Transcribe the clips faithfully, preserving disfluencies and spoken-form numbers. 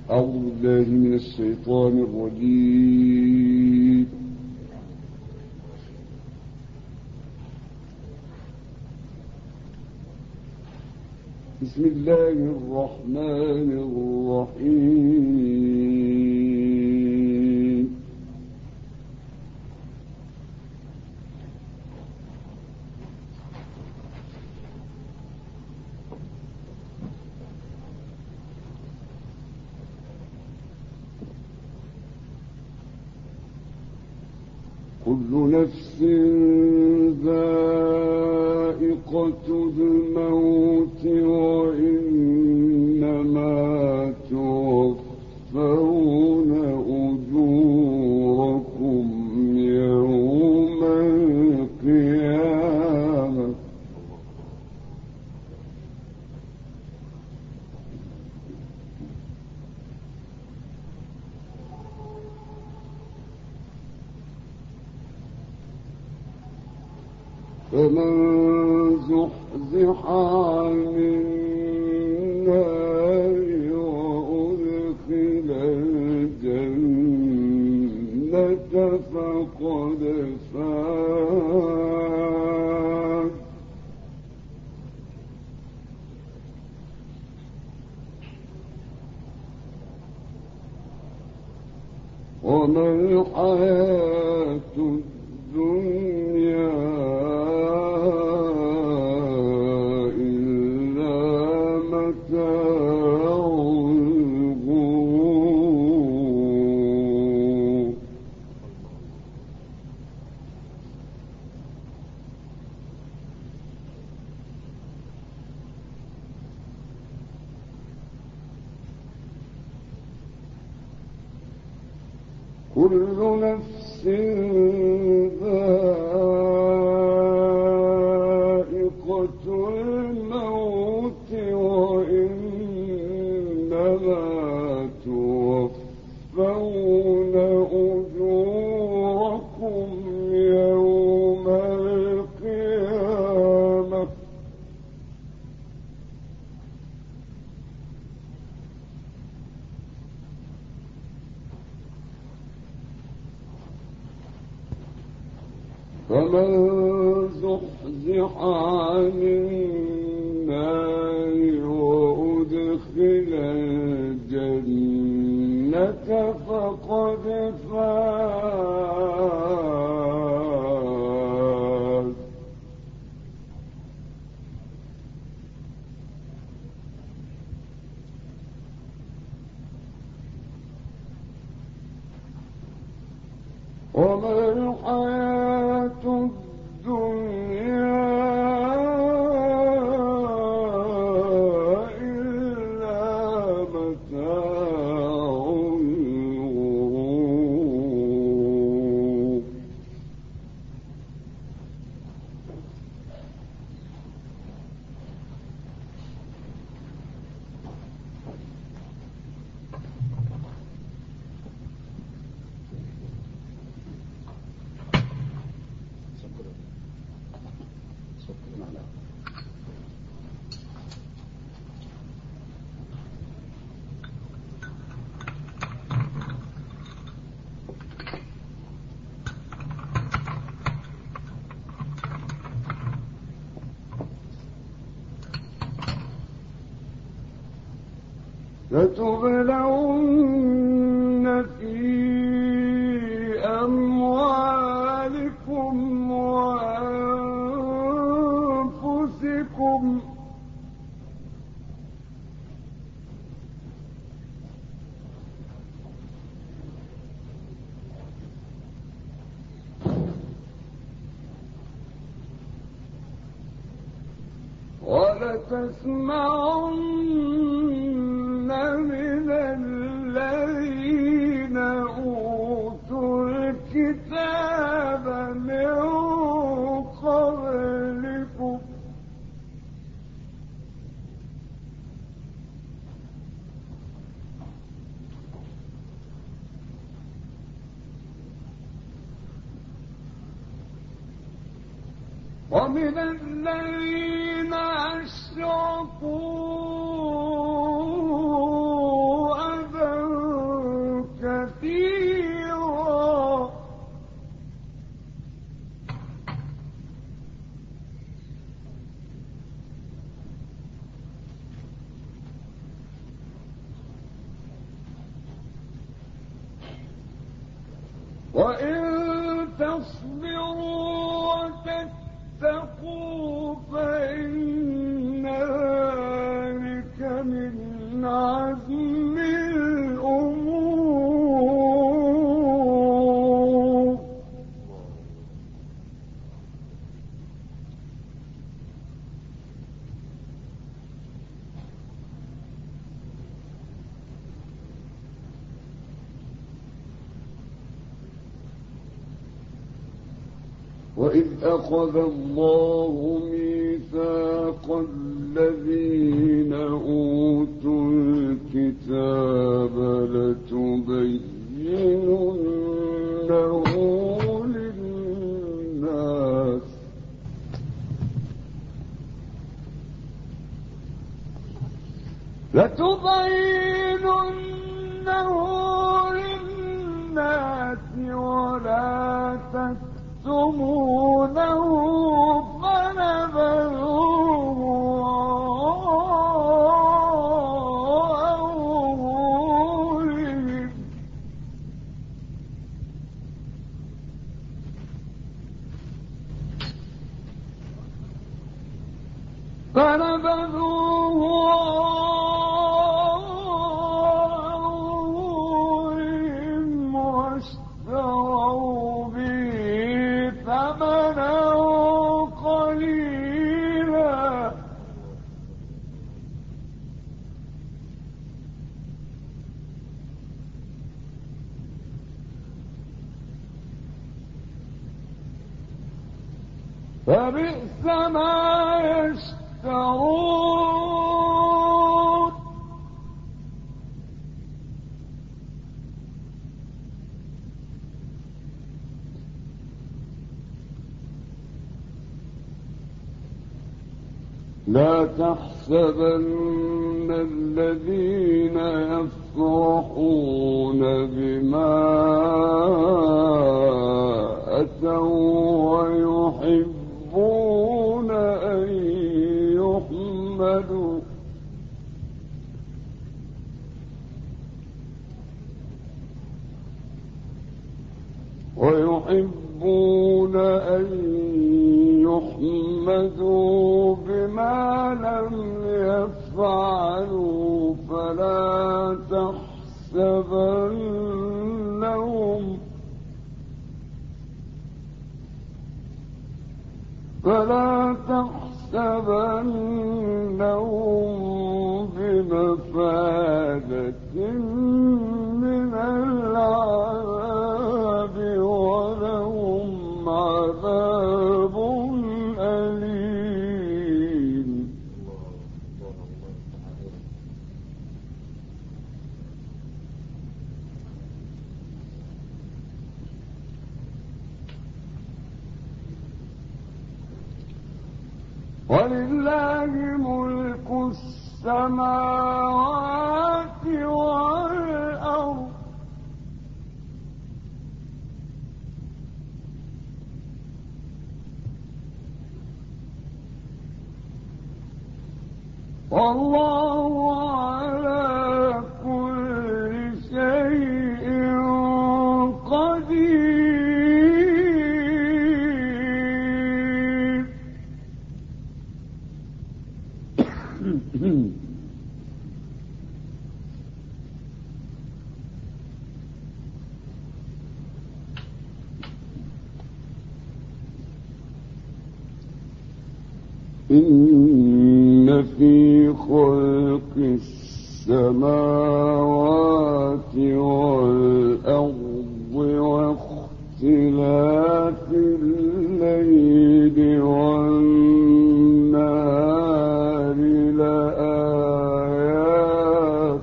أعوذ بالله من الشيطان الرجيم. بسم الله الرحمن الرحيم. كل نفس ذائقة الموت وإنما توفون أجوركم يوم القيامة. فمن زحزح عن النار وأدخل الجنة فقد فاز. وما الحياة الدنيا كل نفس ذائقة الموت وإنما توفون أجوركم يوم القيامة. فمن زحزح عن النار وأدخل الجنة فقد فاز. وما الحياة الدنيا إلا متاع الغرور. لتبلون في أموالكم وأنفسكم ولتسمعن من الذين أوتوا الكتاب من قبلكم ومن الذين أشركوا أذى وإن تصبروا وتتقوا فإن ذلك من عزم الأمور. وإذ أخذ الله ميثاق الذين أوتوا الكتاب لتبيننه للناس لتبيننه للناس ولا تكتمونه فنبذوه وراء ظهورهم فنبذوه وراء ظهورهم واشتروا به ثمنا قليلا فبئس ما يشترون. لا تحسبن الذين يفرحون بما أتوا ويحبون أن يحمدوا ويحبون أن يحمدوا بما لم يفعلوا فلا تحسبنهم فلا تحسبنهم بمفازة من العذاب ولهم عذاب أليم. ولله ملك السماوات والأرض والله على كل شيء قدير. إن في خلق السماوات والأرض واختلاف الليل والنهار لآيات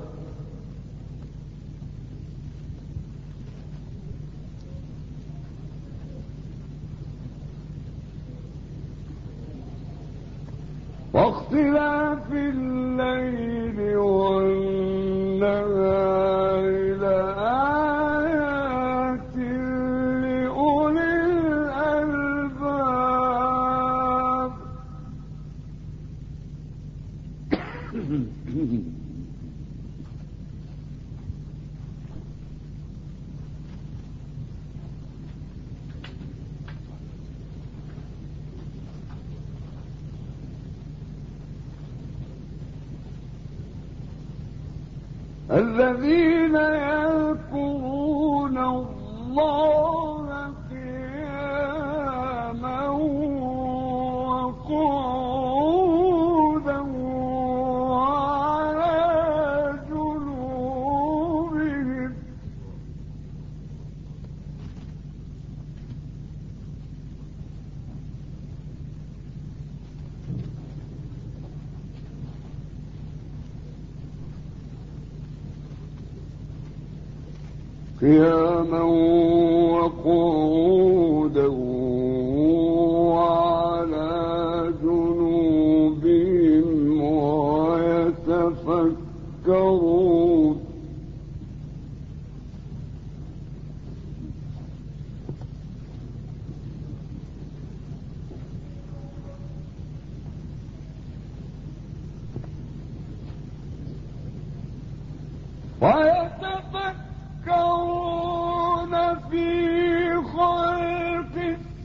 واختلاف الليل والنهار لآيات لأولي الألباب. الذين يذكرون الله قياما وقعودا وعلى جنوبهم قياما وقعودا وعلى جنوبهم ويتفكرون ويتفكرون في خلق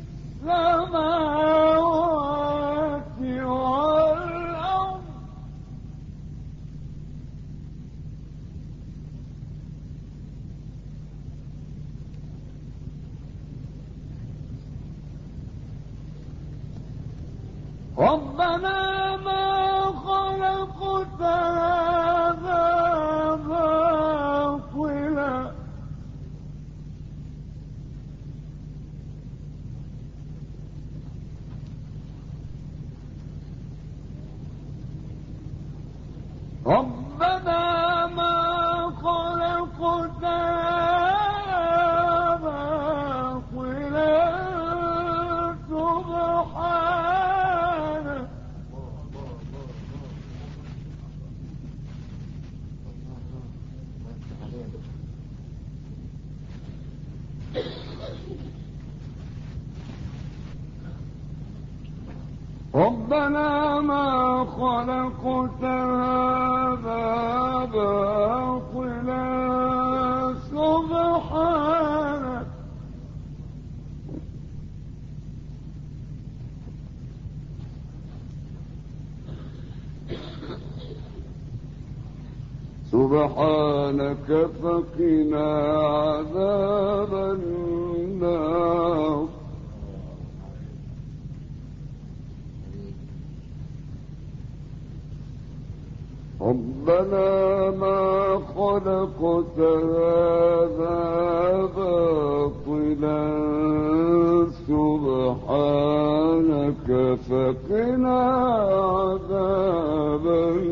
السماوات والأرض ربنا ما خلقت هذا باطلا ربنا ما خلقت هذا باطلا سبحانك ربنا ما خلقت هذا باطلا سبحانك سبحانك فقنا عذاب النار ربنا ما خلقت هذا باطلا سبحانك فقنا عذاب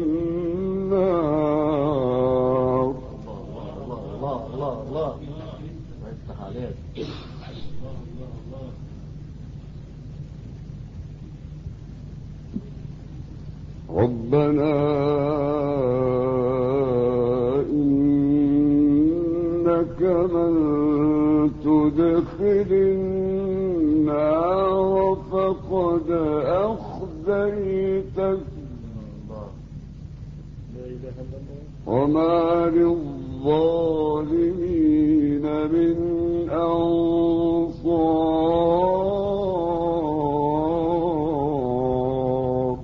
النار. الله الله الله الله ما يفتح عليك. ربنا إنك من تدخل النار فقد أخزيته وما للظالمين من أنصار.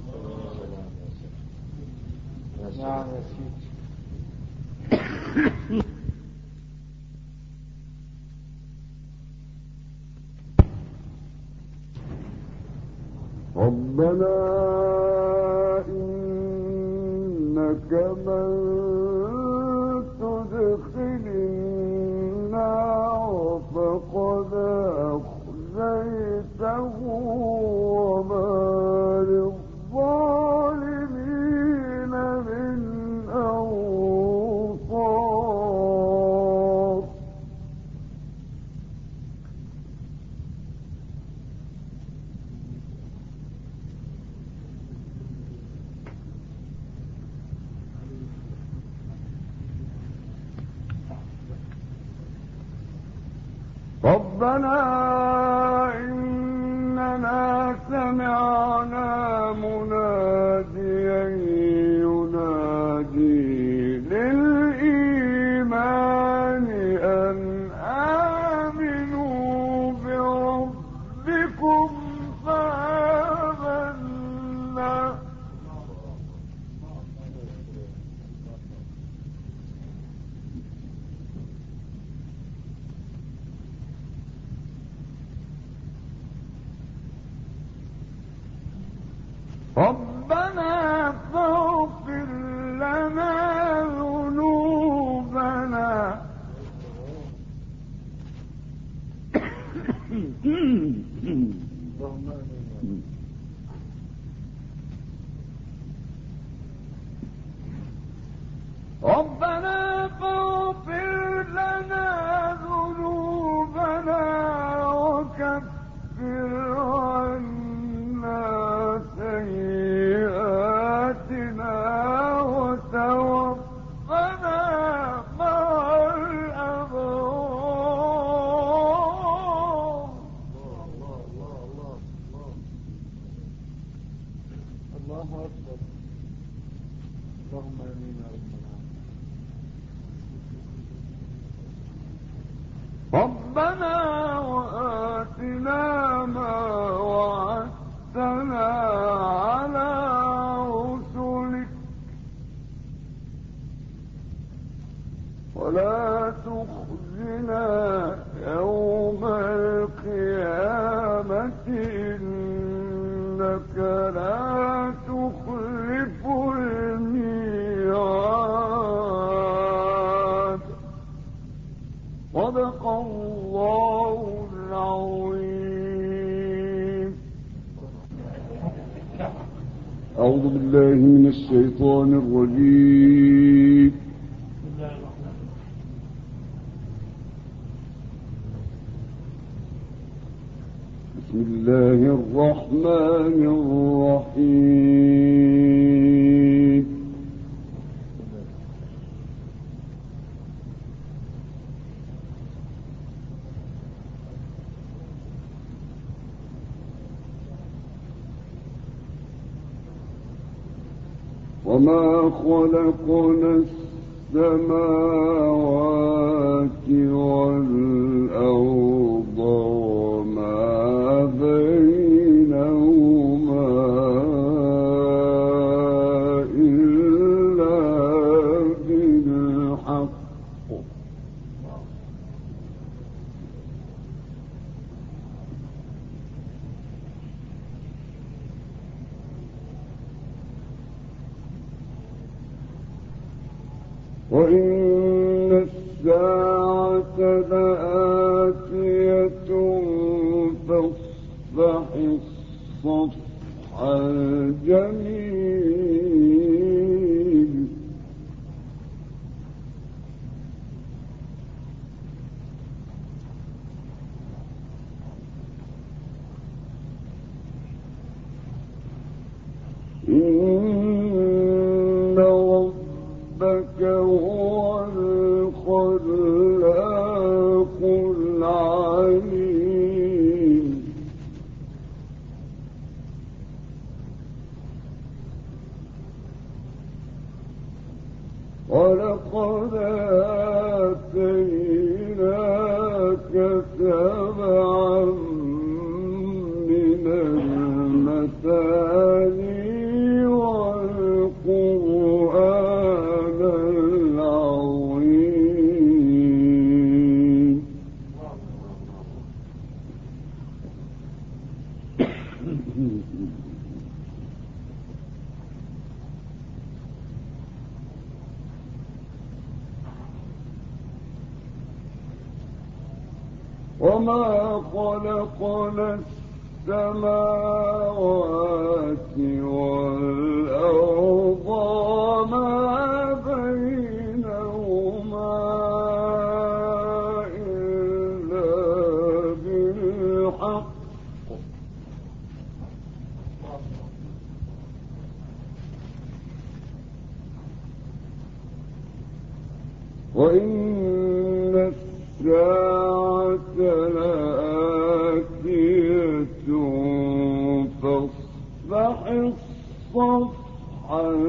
ربنا إنك من تدخل النار فقد أخزيته وما للظالمين من أنصار. ربنا إننا سمعنا مناديا ينادي للإيمان أن آمنوا بربكم فآمنا ربنا فاغفر لنا ذنوبنا وكفر عنا سيئاتنا وتوفنا مع الأبرار. الله الله الله الله الله أكبر. اللهم آمين يا رب العالمين. ربنا وآتنا ما وعدتنا على رسلك ولا تخزنا يوم القيامة إنك لا تخلف الميعاد. صدق الله العظيم. أعوذ بالله من الشيطان الرجيم. بسم الله الرحمن الرحيم. وما خلقنا السماوات والأرض وما بينهما إلا بالحق وإن الساعة لآتية فاصفح الصفح الجميل. إن ربك هو الخلاق العليم. ولقد آتيناك سبعا من المثاني والقرآن العظيم. وما خلقنا السماوات والأرض وما بينهما إلا بالحق وإن الساعة لآتية فاصفح الصفح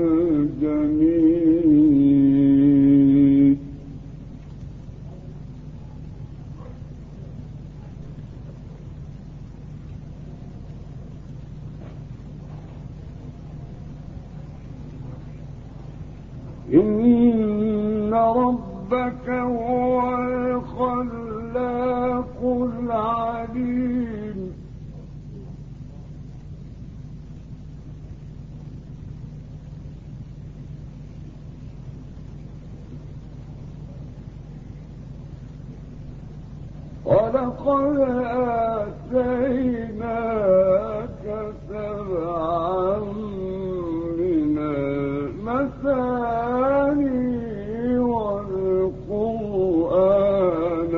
الجميل. إن ربك هو الخلاق العليم. ولقد آتيناك سبعا من المثاني والقرآن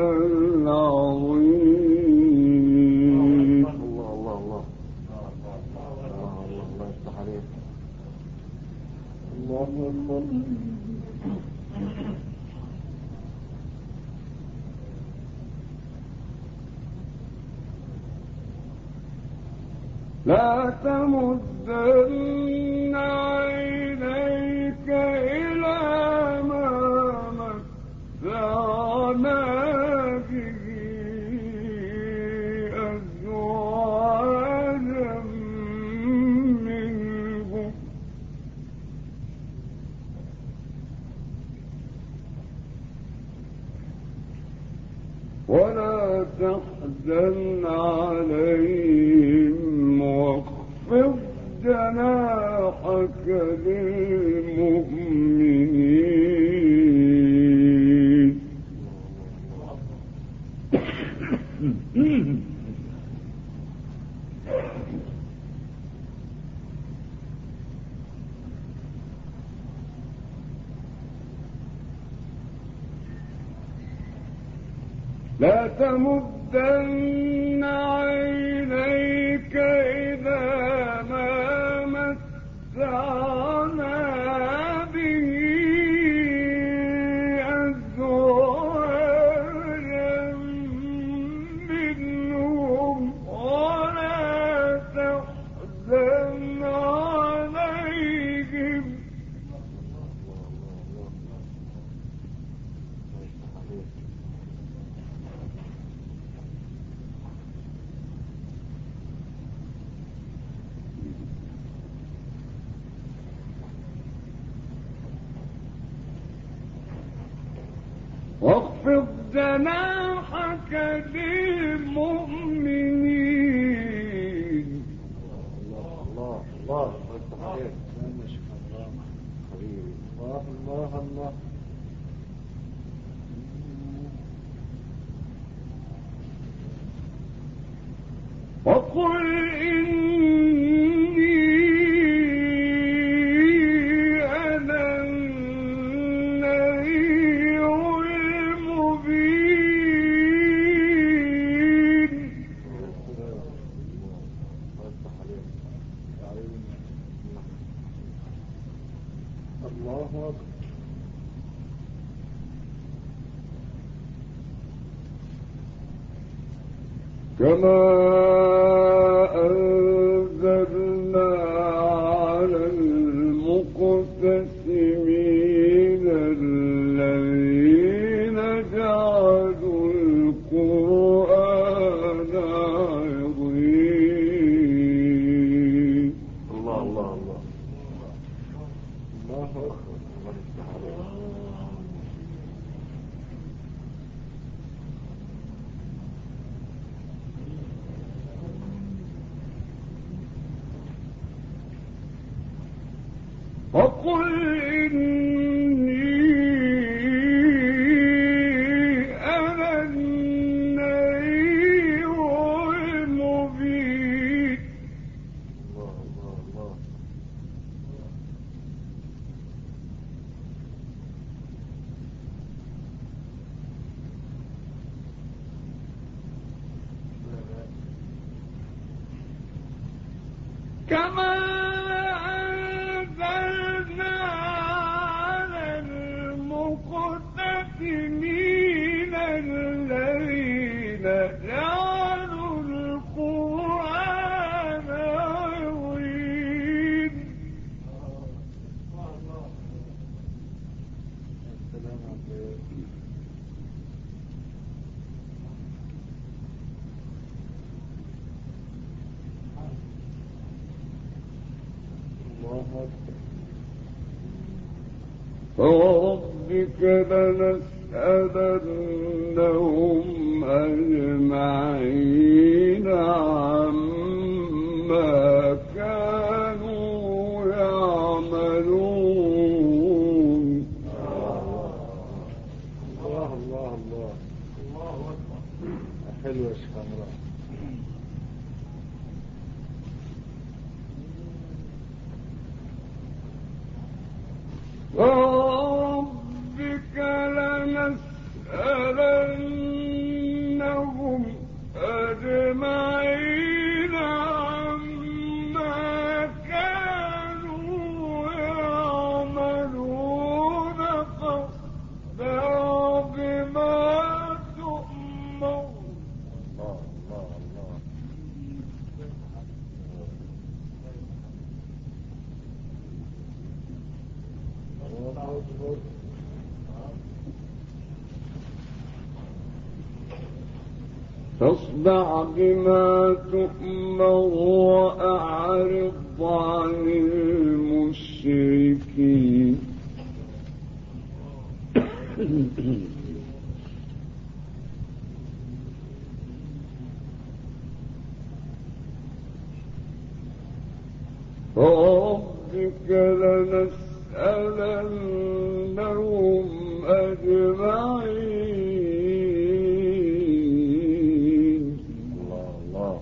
العظيم. الله الله الله الله الله يفتح عليك. الله أكبر. لا تمدن عينيك إلى ما متعنا به أزواجا منهم ولا تحزن عليهم واخفض جناحك للمؤمنين. لا تمدن عينيك إذا ما متعنا به أزواجا منهم ولا تحزن عليهم واخفض جناحك للمؤمنين. الله الله الله يفتح عليك. حبيبي الله الله الله. وقل إني أنا النذير المبين. الله أكبر. كما أنزلنا على المقتسمين الذين جعلوا القرآن عظيم. الله الله الله الله أكبر. الله يفتح عليك. وقل إني أنا النذير المبين. الله الله الله. كما أنزلنا على المقتسمين الذين جعلوا القرآن عظيم. السلام عليكم. الله أكبر. فوربك لنسألنهم أجمعين عما كانوا يعملون. الله الله الله الله أكبر. حلوة يا شيخ عمران. وربك لنسألنهم أجمعين عما كانوا يعملون فاصدع بما تؤمر. الله الله الله. فاصدع بما تؤمر وأعرض عن المشركين. فربك لنسألنهم أجمعين. الله الله.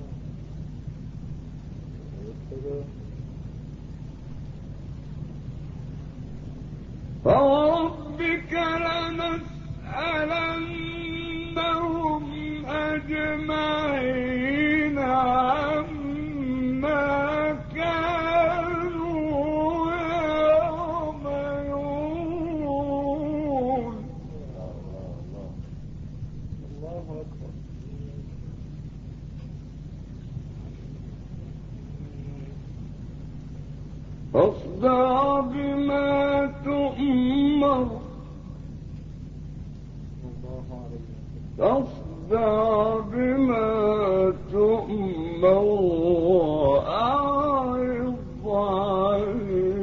فربك لنسألنهم أجمعين عما كانوا يعملون. الله أكبر. فاصدع بما تؤمر. فاصدع بما تؤمر وأعرض عن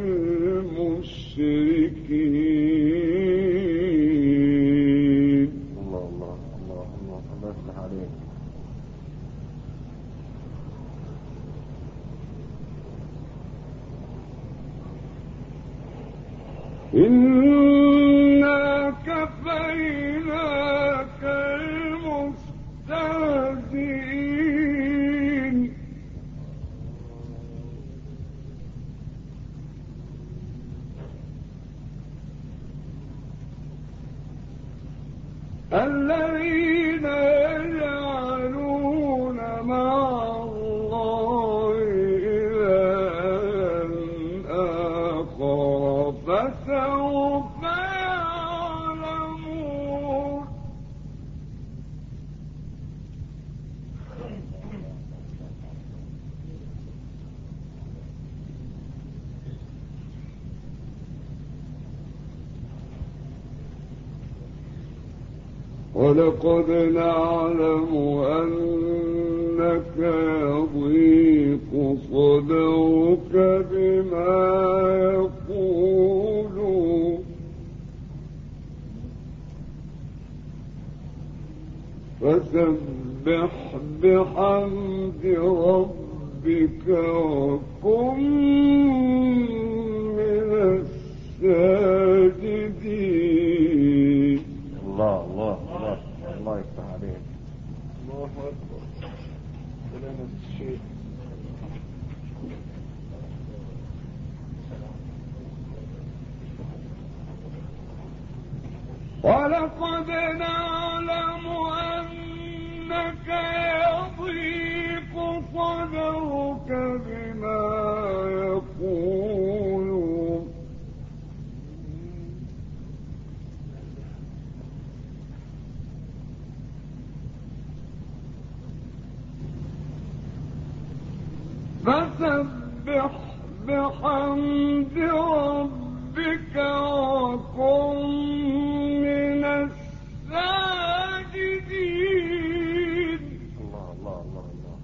المشركين. الله الله الله الله الله يفتح عليك. إنا كفيناك المستهزئين. الذين يجعلون مع الله إلها آخر فسوف يعلمون. ولقد نعلم أنك يضيق صدرك بما يقولون فسبح بحمد ربك وكن من الساجدين. الله الله الله الله يفتح عليك. الله أكبر. سلامة الشيخ. ولقد نعلم أنك يضيق صدرك بما يقولون فسبح بحمد ربك وكن من الساجدين. الله الله الله الله.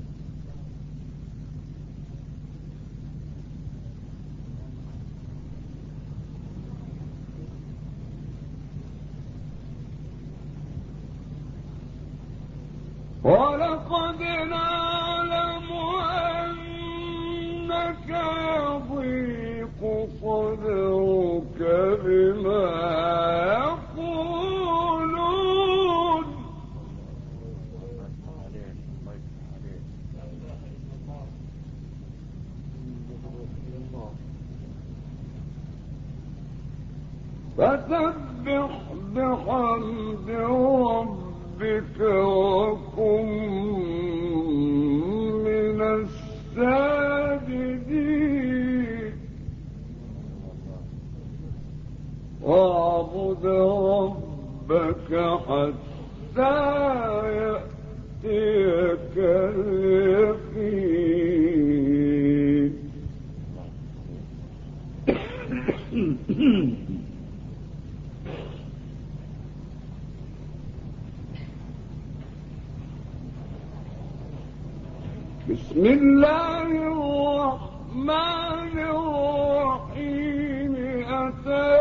ولقد نعلم أنك يضيق صدرك بما يقولون بحمد ربك وكن من الساجدين واعبد ربك حتى يأتيك اليقين. بسم الله الرحمن الرحيم. أتى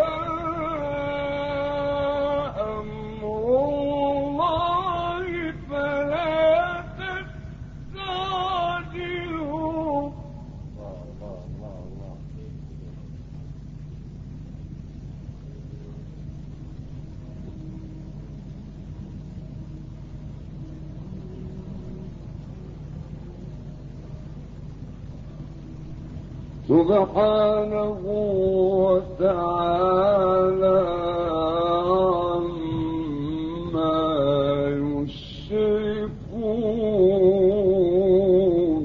أمر الله فلا تستعجلوه. سبحانه وتعالى عما يشركون.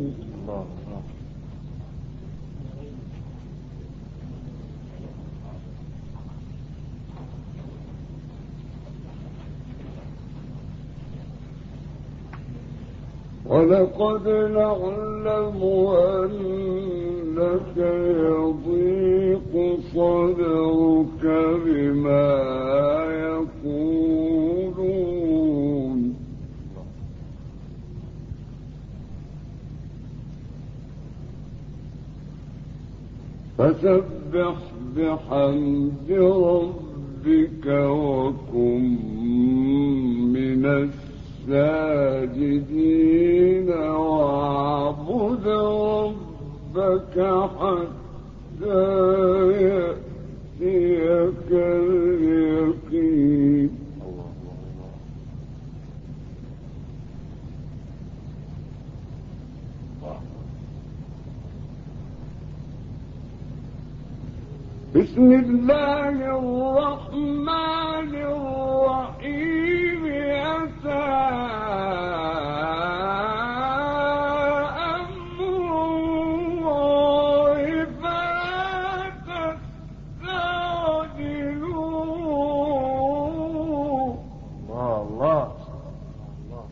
ولقد نعلم أنك يضيق صدرك بما يقولون فسبح بحمد ربك وكن من الساجدين واعبد ربك حتى يأتيك اليقين. بسم الله الرحمن الرحيم. أتى أمر الله فلا تستعجلوه. الله الله الله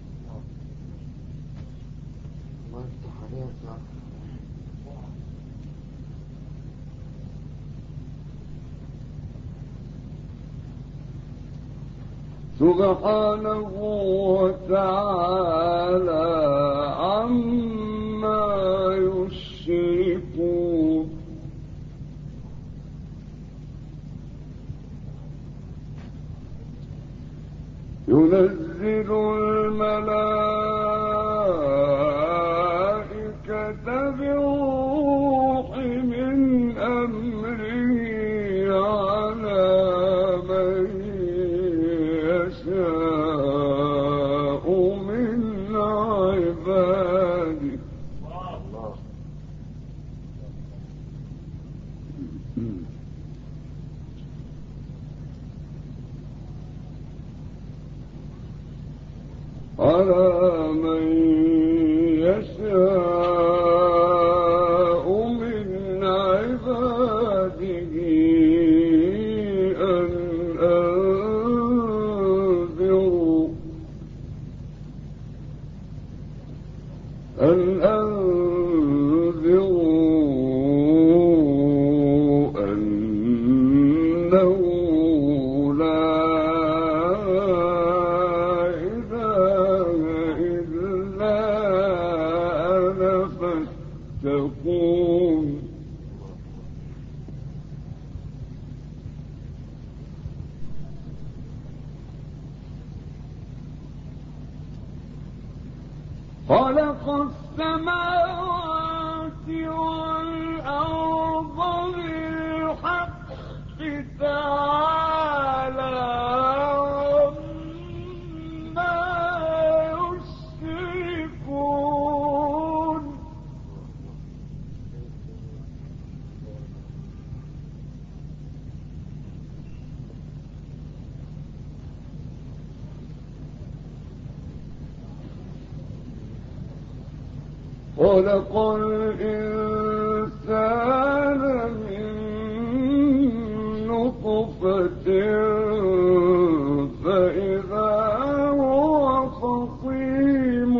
الله يفتح عليك يا أخي. سبحانه وتعالى عما يشركون. ينزل الملائكة بالروح من أمره على من يشاء من عباده. على من يشاء من عباده أن أنذروا أن أنذروا أنه لا تقوم. خلق السماوات والأرض بالحق تعالى عما يشركون. خلق الإنسان من نطفة فإذا هو خصيم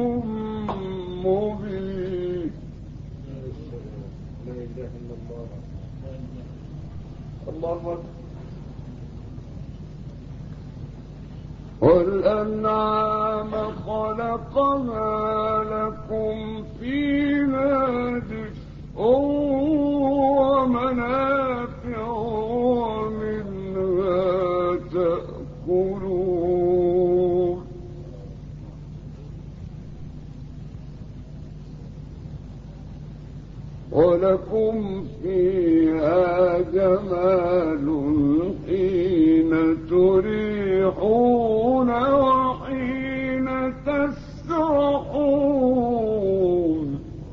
مبين. لا إله إلا الله. الله أكبر. والأنعام خلقها لكم فيها دفء ومنافع ومنها تأكلون. ولكم فيها جمال حين تريحون وحين تسرحون.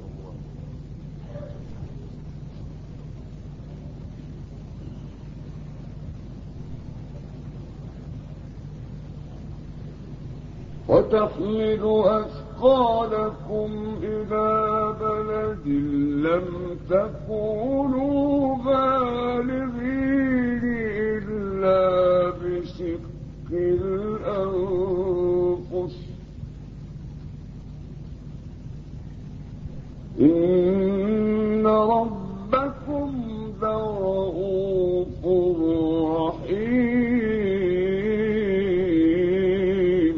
وتحمل أثقالكم إلى بلد لم تكونوا بالغيه إلا بشق الأنفس إن ربكم لرؤوف رحيم.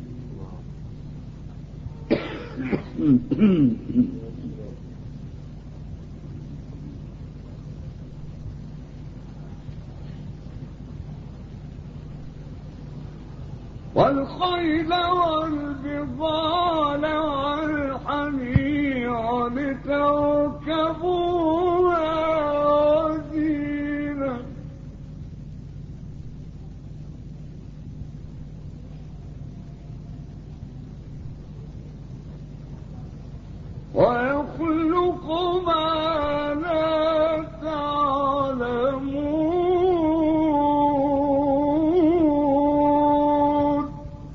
والخيل والبغال والحمير لتركبوها وزينة. ويخلق ما لا تعلمون.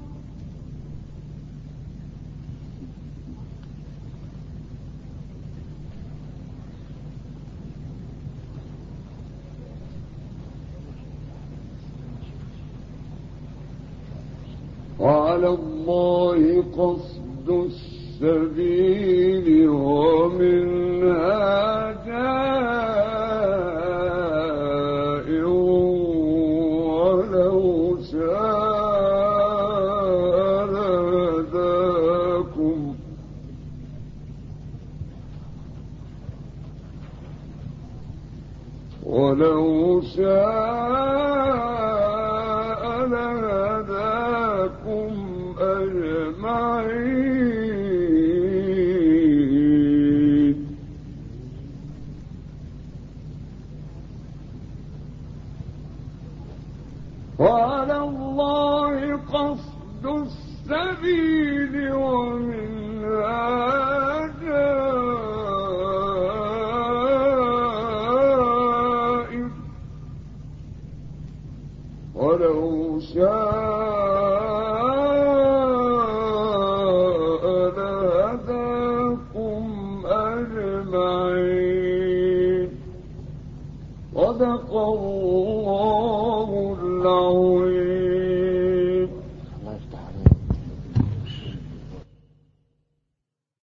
وعلى الله قصد السبيل ومنها جائر ولو شاء لهداكم. ولو شاء لهداكم أجمعين. وعلى الله قصد السبيل ومنها